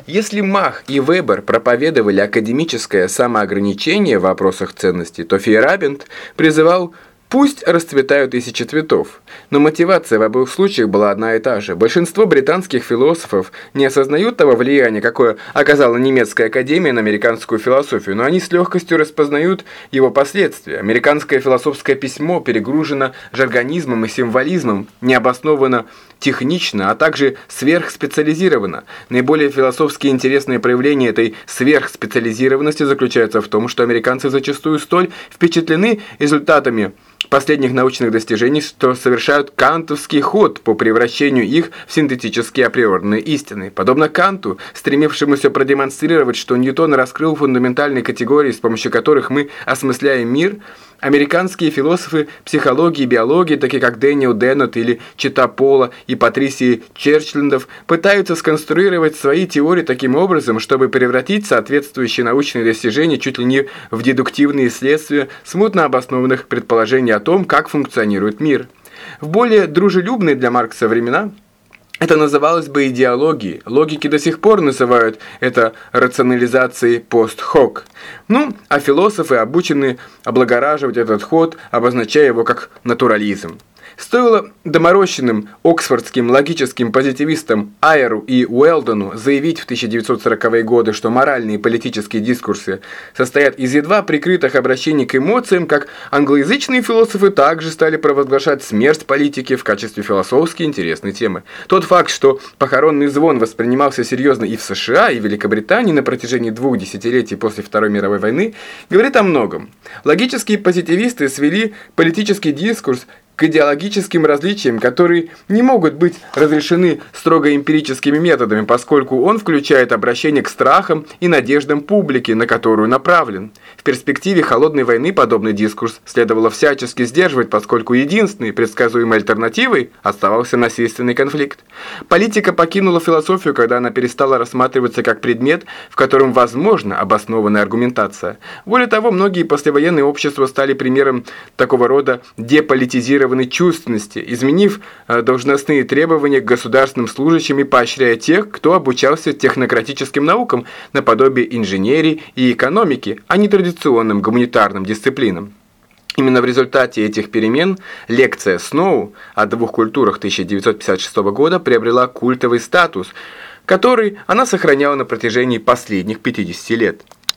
Если Мах и Вебер проповедовали академическое самоограничение в вопросах ценностей, то Фейерабенд призывал «пусть расцветают тысячи цветов». Но мотивация в обоих случаях была одна и та же. Большинство британских философов не осознают того влияния, какое оказала немецкая академия на американскую философию, но они с легкостью распознают его последствия. Американское философское письмо перегружено жаргонизмом и символизмом, необоснованно технично, а также сверхспециализировано. Наиболее философски интересные проявления этой сверхспециализированности заключаются в том, что американцы зачастую столь впечатлены результатами последних научных достижений, что совершают кантовский ход по превращению их в синтетические априорные истины. Подобно Канту, стремившемуся продемонстрировать, что Ньютон раскрыл фундаментальные категории, с помощью которых мы осмысляем мир, американские философы психологии и биологии, такие как Дэниел Деннет или Чита Пола и Патрисии Черчлендов, пытаются сконструировать свои теории таким образом, чтобы превратить соответствующие научные достижения чуть ли не в дедуктивные следствия смутно обоснованных предположений о том, как функционирует мир. В более дружелюбные для Маркса времена это называлось бы идеологией. Логики до сих пор называют это рационализацией пост-хок. А философы обучены облагораживать этот ход, обозначая его как натурализм. Стоило доморощенным оксфордским логическим позитивистам Айеру и Уэлдону заявить в 1940-е годы, что моральные и политические дискурсы состоят из едва прикрытых обращений к эмоциям, как англоязычные философы также стали провозглашать смерть политики в качестве философски интересной темы. Тот факт, что похоронный звон воспринимался серьезно и в США, и в Великобритании на протяжении 2 десятилетий после Второй мировой войны, говорит о многом. Логические позитивисты свели политический дискурс к идеологическим различиям, которые не могут быть разрешены строго эмпирическими методами, поскольку он включает обращение к страхам и надеждам публики, на которую направлен. В перспективе холодной войны подобный дискурс следовало всячески сдерживать, поскольку единственной предсказуемой альтернативой оставался насильственный конфликт. Политика покинула философию, когда она перестала рассматриваться как предмет, в котором возможна обоснованная аргументация. Более того, многие послевоенные общества стали примером такого рода деполитизированной чувственности, изменив должностные требования к государственным служащим и поощряя тех, кто обучался технократическим наукам наподобие инженерии и экономики, а не традиционным гуманитарным дисциплинам. Именно в результате этих перемен лекция Сноу о двух культурах 1956 года приобрела культовый статус, который она сохраняла на протяжении последних 50 лет.